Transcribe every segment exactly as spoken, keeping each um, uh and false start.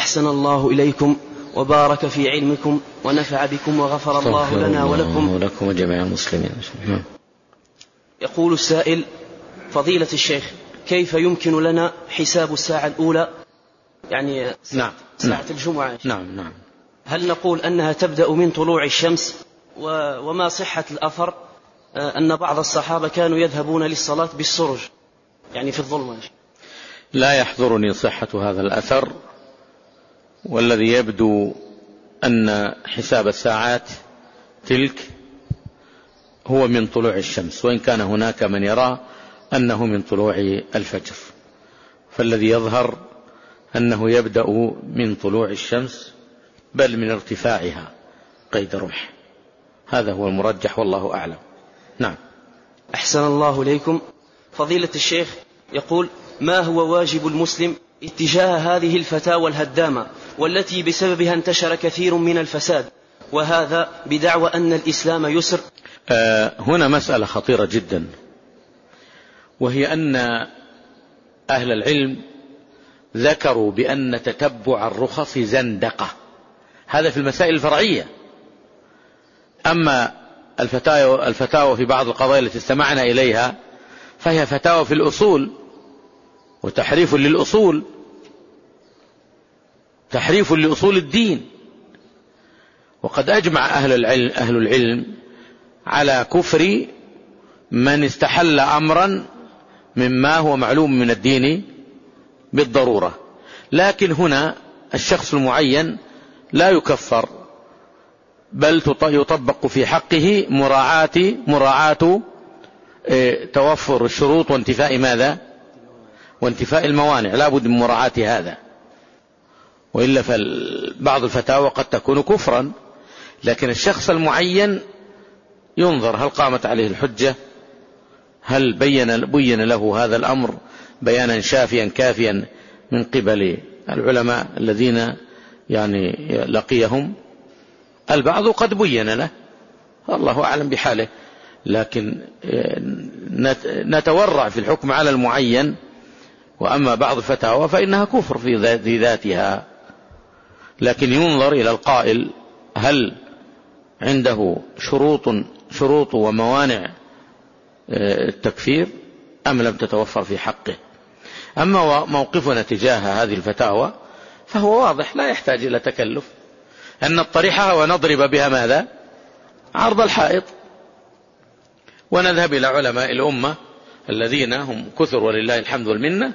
أحسن الله إليكم وبارك في علمكم ونفع بكم وغفر الله لنا ولكم ولكم وجميع المسلمين. يقول السائل: فضيلة الشيخ، كيف يمكن لنا حساب الساعة الأولى، يعني نعم ساعة نعم الجمعة؟ نعم نعم هل نقول أنها تبدأ من طلوع الشمس؟ وما صحة الأثر أن بعض الصحابة كانوا يذهبون للصلاة بالسرج، يعني في الظلمة؟ لا يحضرني صحة هذا الأثر، والذي يبدو أن حساب الساعات تلك هو من طلوع الشمس، وإن كان هناك من يرى أنه من طلوع الفجر، فالذي يظهر أنه يبدأ من طلوع الشمس بل من ارتفاعها قيد رمح، هذا هو المرجح والله أعلم. نعم. أحسن الله إليكم. فضيلة الشيخ يقول: ما هو واجب المسلم اتجاه هذه الفتاوى الهدامة والتي بسببها انتشر كثير من الفساد، وهذا بدعوى أن الإسلام يسر؟ آه هنا مسألة خطيرة جدا، وهي أن أهل العلم ذكروا بأن تتبع الرخص زندقة، هذا في المسائل الفرعية. أما الفتاوى, الفتاوى في بعض القضايا التي استمعنا إليها فهي فتاوى في الأصول، وتحريف للأصول، تحريف لأصول الدين. وقد أجمع أهل العلم, أهل العلم على كفر من استحل أمرا مما هو معلوم من الدين بالضرورة، لكن هنا الشخص المعين لا يكفر، بل يطبق في حقه مراعاة مراعاة توفر الشروط وانتفاء ماذا؟ وانتفاء الموانع، لا بد من مراعاة هذا، وإلا فبعض الفتاوى قد تكون كفرا. لكن الشخص المعين ينظر هل قامت عليه الحجة، هل بين, بين له هذا الأمر بيانا شافيا كافيا من قبل العلماء الذين يعني لقيهم. البعض قد بين له، الله أعلم بحاله، لكن نتورع في الحكم على المعين. وأما بعض الفتاوى فإنها كفر في ذاتها، لكن ينظر إلى القائل هل عنده شروط شروط وموانع التكفير أم لم تتوفر في حقه. أما موقفنا تجاه هذه الفتاوى فهو واضح، لا يحتاج إلى تكلف، أن نطرحها ونضرب بها ماذا؟ عرض الحائط، ونذهب إلى علماء الأمة الذين هم كثر ولله الحمد والمنة،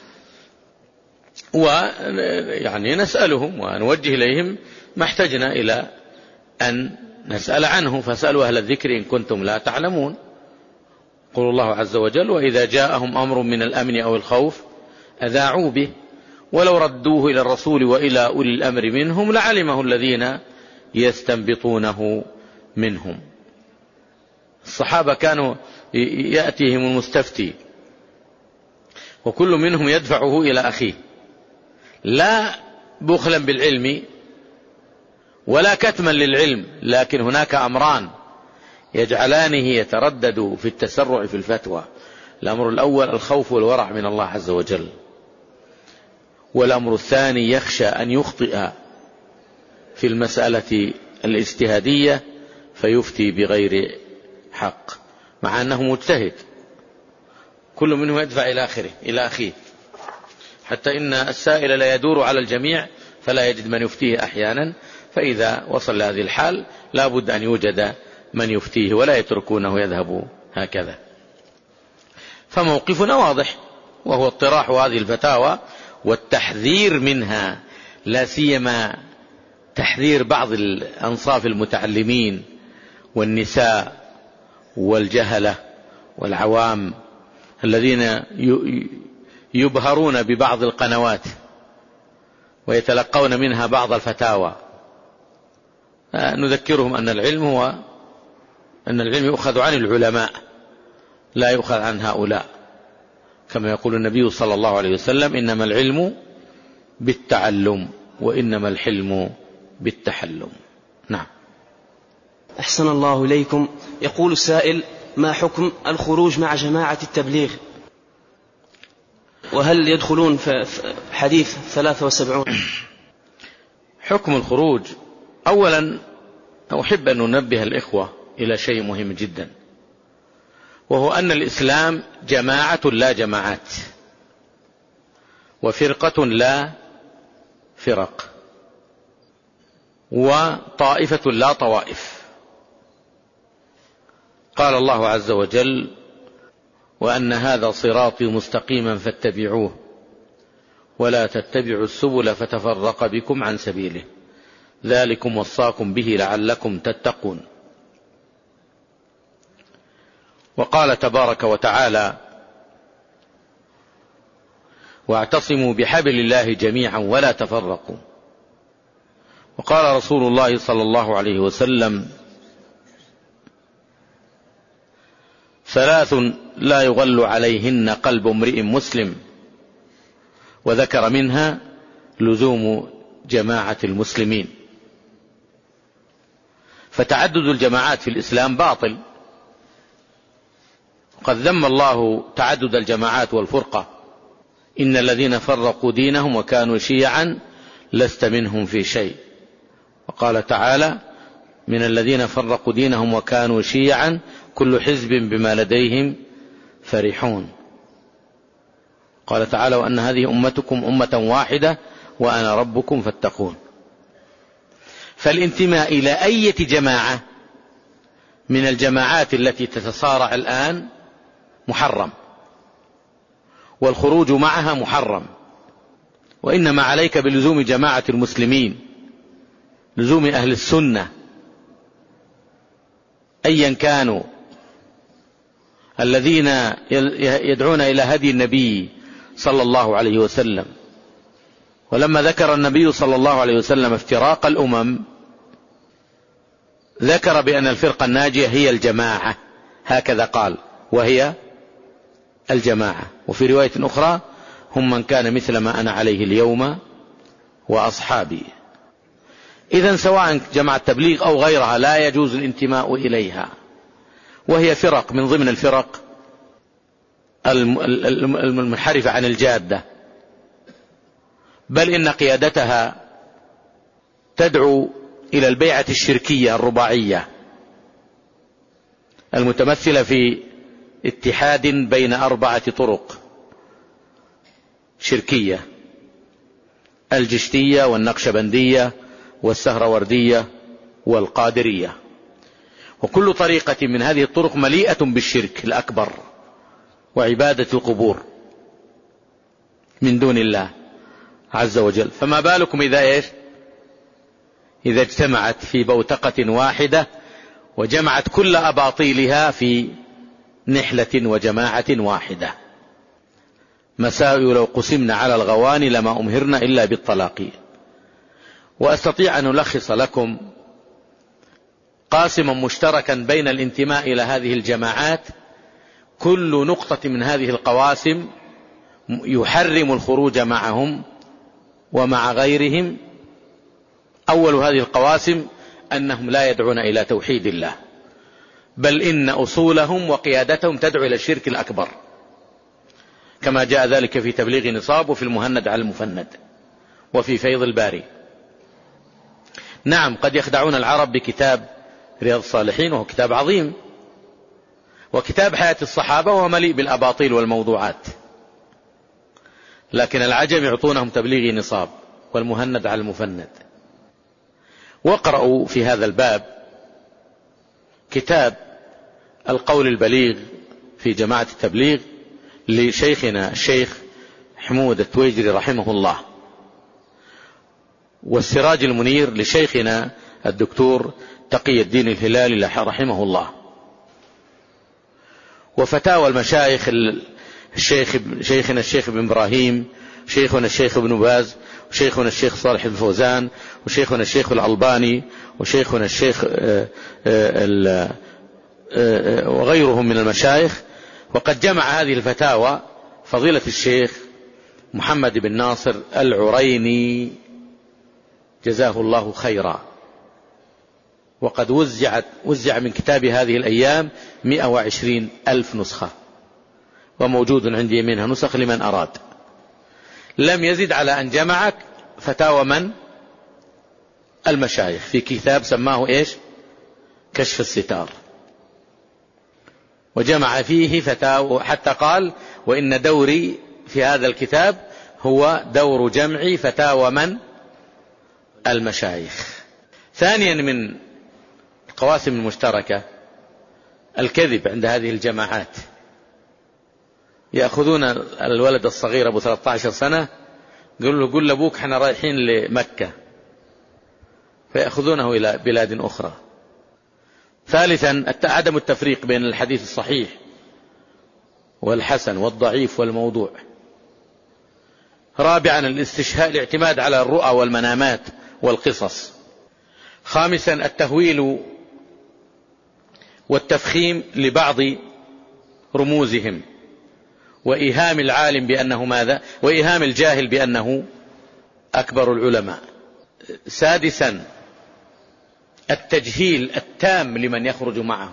ويعني نسألهم ونوجه إليهم ما احتجنا إلى أن نسأل عنه، فاسألوا أهل الذكر إن كنتم لا تعلمون. قل الله عز وجل: وإذا جاءهم أمر من الأمن أو الخوف أذاعوا به ولو ردوه إلى الرسول وإلى أولي الأمر منهم لعلمه الذين يستنبطونه منهم. الصحابة كانوا يأتيهم المستفتي وكل منهم يدفعه إلى أخيه، لا بخلا بالعلم ولا كتما للعلم، لكن هناك أمران يجعلانه يتردد في التسرع في الفتوى. الأمر الأول الخوف والورع من الله عز وجل، والأمر الثاني يخشى أن يخطئ في المسألة الاجتهادية فيفتي بغير حق، مع أنه مجتهد، كل منهم يدفع إلى آخره إلى أخيه، حتى إن السائل لا يدور على الجميع فلا يجد من يفتيه أحيانا، فإذا وصل لهذه الحال لا بد أن يوجد من يفتيه ولا يتركونه يذهب هكذا. فموقفنا واضح، وهو اطراح هذه الفتاوى والتحذير منها، لا سيما تحذير بعض الأنصاف المتعلمين والنساء والجهلة والعوام الذين يبهرون ببعض القنوات ويتلقون منها بعض الفتاوى. نذكرهم أن العلم هو أن العلم يؤخذ عن العلماء لا يؤخذ عن هؤلاء، كما يقول النبي صلى الله عليه وسلم: إنما العلم بالتعلم وإنما الحلم بالتحلم. نعم. أحسن الله إليكم. يقول السائل: ما حكم الخروج مع جماعة التبليغ؟ وهل يدخلون في حديث ثلاثة وسبعون؟ حكم الخروج. أولا أحب أن ننبه الإخوة إلى شيء مهم جدا، وهو أن الإسلام جماعة لا جماعات، وفرقة لا فرق، وطائفة لا طوائف. قال الله عز وجل: وأن هذا صراطي مستقيما فاتبعوه ولا تتبعوا السبل فتفرق بكم عن سبيله ذلكم وصاكم به لعلكم تتقون. وقال تبارك وتعالى: واعتصموا بحبل الله جميعا ولا تفرقوا. وقال رسول الله صلى الله عليه وسلم: ثلاث لا يغل عليهن قلب امرئ مسلم، وذكر منها لزوم جماعة المسلمين. فتعدد الجماعات في الإسلام باطل، قد ذم الله تعدد الجماعات والفرقة: إن الذين فرقوا دينهم وكانوا شيعا لست منهم في شيء. وقال تعالى: من الذين فرقوا دينهم وكانوا شيعا كل حزب بما لديهم فرحون. قال تعالى: وأن هذه أمتكم أمة واحدة وأنا ربكم فاتقون. فالانتماء إلى أي جماعة من الجماعات التي تتصارع الآن محرم، والخروج معها محرم، وإنما عليك بلزوم جماعة المسلمين، لزوم أهل السنة أيا كانوا، الذين يدعون إلى هدي النبي صلى الله عليه وسلم. ولما ذكر النبي صلى الله عليه وسلم افتراق الأمم ذكر بأن الفرقة الناجية هي الجماعة، هكذا قال: وهي الجماعة. وفي رواية أخرى: هم من كان مثل ما أنا عليه اليوم وأصحابي. إذن سواء جماعة التبليغ أو غيرها لا يجوز الانتماء إليها، وهي فرق من ضمن الفرق المنحرفة عن الجادة، بل إن قيادتها تدعو إلى البيعة الشركية الرباعية المتمثلة في اتحاد بين أربعة طرق شركية: الجشتية والنقشبندية والسهروردية والقادرية. وكل طريقة من هذه الطرق مليئة بالشرك الأكبر وعبادة القبور من دون الله عز وجل. فما بالكم إذا إيش إذا اجتمعت في بوتقة واحدة وجمعت كل أباطيلها في نحلة وجماعة واحدة. مساوئ لو قسمنا على الغواني لما أمهرنا إلا بالطلاق. وأستطيع أن ألخص لكم قاسما مشتركا بين الانتماء إلى هذه الجماعات: كل نقطة من هذه القواسم يحرم الخروج معهم ومع غيرهم. أول هذه القواسم أنهم لا يدعون إلى توحيد الله، بل إن أصولهم وقيادتهم تدعو إلى الشرك الأكبر، كما جاء ذلك في تبليغ نصاب وفي المهند على المفند وفي فيض الباري. نعم، قد يخدعون العرب بكتاب رياض الصالحين، وهو كتاب عظيم، وكتاب حياة الصحابة، وهو مليء بالأباطيل والموضوعات، لكن العجم يعطونهم تبليغ نصاب والمهند على المفند. واقرأوا في هذا الباب كتاب القول البليغ في جماعة التبليغ لشيخنا الشيخ حمود التويجري رحمه الله، والسراج المنير لشيخنا الدكتور تقي الدين الهلالي رحمه الله، وفتاوى المشايخ الشيخ شيخنا الشيخ ابن إبراهيم، شيخنا الشيخ ابن باز، وشيخنا الشيخ صالح الفوزان، وشيخنا الشيخ الألباني، وشيخنا الشيخ وغيرهم من المشايخ. وقد جمع هذه الفتاوى فضيلة الشيخ محمد بن ناصر العريني جزاه الله خيرا، وقد وزعت وزع من كتاب هذه الأيام مئة وعشرين ألف نسخة، وموجود عندي منها نسخ لمن أراد. لم يزد على أن جمعت فتاوى من المشايخ في كتاب سماه إيش؟ كشف الستار، وجمع فيه فتاوى، حتى قال وإن دوري في هذا الكتاب هو دور جمع فتاوى من؟ المشايخ. ثانيا من القواسم المشتركة الكذب عند هذه الجماعات. يأخذون الولد الصغير أبو ثلاثة عشر سنة، يقول له قل لأبوك احنا رايحين لمكة، فيأخذونه إلى بلاد أخرى. ثالثا عدم التفريق بين الحديث الصحيح والحسن والضعيف والموضوع. رابعا الاستشهاد، الاعتماد على الرؤى والمنامات والقصص. خامسا التهويل والتفخيم لبعض رموزهم، وإيهام العالم بأنه ماذا؟ وإيهام الجاهل بأنه أكبر العلماء. سادسا التجهيل التام لمن يخرج معهم،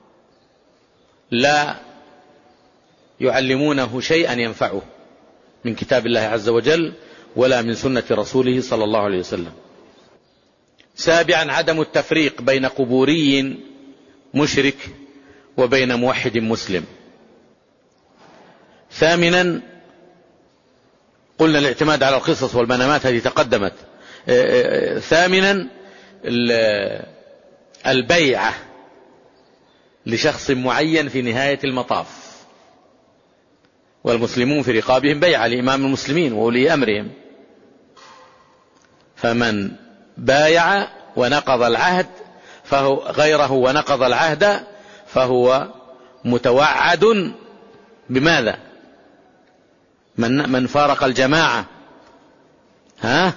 لا يعلمونه شيئا ينفعه من كتاب الله عز وجل ولا من سنة رسوله صلى الله عليه وسلم. سابعا عدم التفريق بين قبوري مشرك وبين موحد مسلم. ثامنا قلنا الاعتماد على القصص والمنامات، هذه تقدمت. ثامنا البيعة لشخص معين في نهاية المطاف، والمسلمون في رقابهم بيعة لإمام المسلمين وولي أمرهم، فمن بايع ونقض العهد فهو غيره ونقض العهد فهو متوعد بماذا؟ من, من فارق الجماعة، ها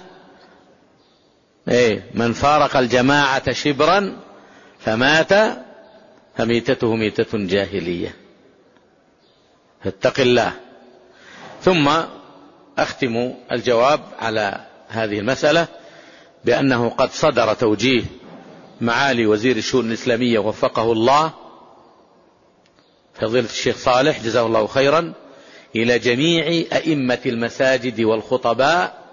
ايه من فارق الجماعة شبرا فمات فميتته ميتة جاهلية، فاتق الله. ثم أختم الجواب على هذه المسألة بأنه قد صدر توجيه معالي وزير الشؤون الإسلامية وفقه الله فضيلة الشيخ صالح جزاه الله خيرا إلى جميع أئمة المساجد والخطباء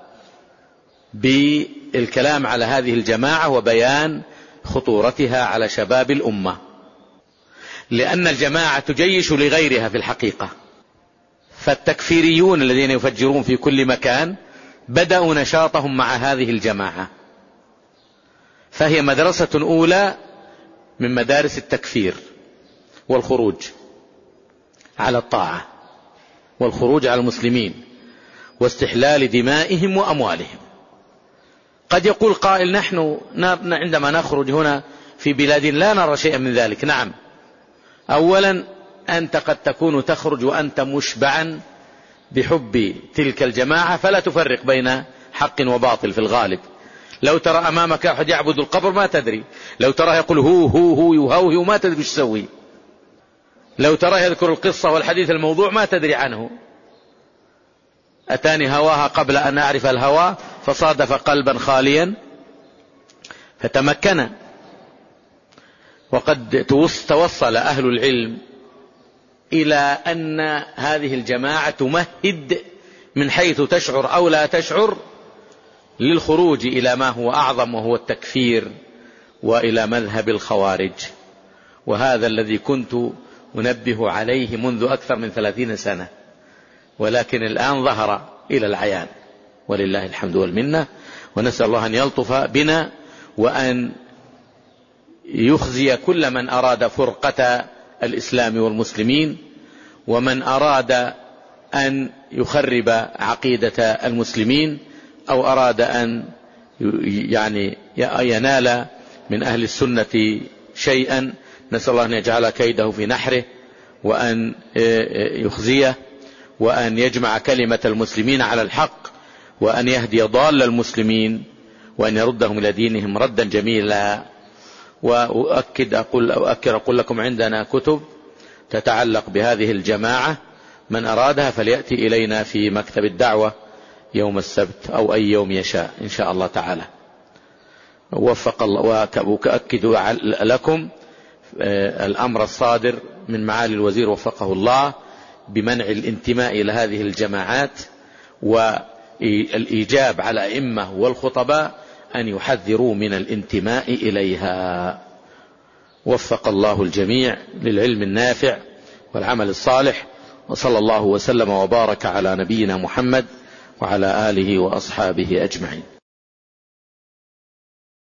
بالكلام على هذه الجماعة وبيان خطورتها على شباب الأمة، لأن الجماعة تجيش لغيرها في الحقيقة. فالتكفيريون الذين يفجرون في كل مكان بدأوا نشاطهم مع هذه الجماعة، فهي مدرسة أولى من مدارس التكفير والخروج على الطاعة والخروج على المسلمين واستحلال دمائهم وأموالهم. قد يقول قائل نحن عندما نخرج هنا في بلاد لا نرى شيئا من ذلك. نعم، أولا أنت قد تكون تخرج وأنت مشبعا بحب تلك الجماعة فلا تفرق بين حق وباطل في الغالب. لو ترى أمامك أحد يعبد القبر ما تدري، لو ترى يقول هو هو هو يهوه ما تدري ايش تسوي، لو ترى يذكر القصة والحديث الموضوع ما تدري عنه. أتاني هواها قبل أن أعرف الهوى فصادف قلبا خاليا فتمكن. وقد توصل أهل العلم إلى أن هذه الجماعة تمهد من حيث تشعر أو لا تشعر للخروج إلى ما هو أعظم وهو التكفير وإلى مذهب الخوارج، وهذا الذي كنت أنبه عليه منذ أكثر من ثلاثين سنة، ولكن الآن ظهر إلى العيان ولله الحمد والمنة. ونسأل الله أن يلطف بنا وأن يخزي كل من أراد فرقة الإسلام والمسلمين ومن أراد أن يخرب عقيدة المسلمين أو أراد أن يعني ينال من أهل السنة شيئا. نسأل الله أن يجعل كيده في نحره وأن يخزيه وأن يجمع كلمة المسلمين على الحق وأن يهدي ضال المسلمين وأن يردهم إلى دينهم ردا جميلا. وأؤكد أقول, أؤكد أقول لكم عندنا كتب تتعلق بهذه الجماعة، من أرادها فليأتي إلينا في مكتب الدعوة يوم السبت أو أي يوم يشاء إن شاء الله تعالى. وفق الله. وأؤكد لكم الأمر الصادر من معالي الوزير وفقه الله بمنع الانتماء إلى هذه الجماعات والإيجاب على أئمة والخطباء أن يحذروا من الانتماء إليها. وفق الله الجميع للعلم النافع والعمل الصالح، وصلى الله وسلم وبارك على نبينا محمد وعلى آله وأصحابه أجمعين.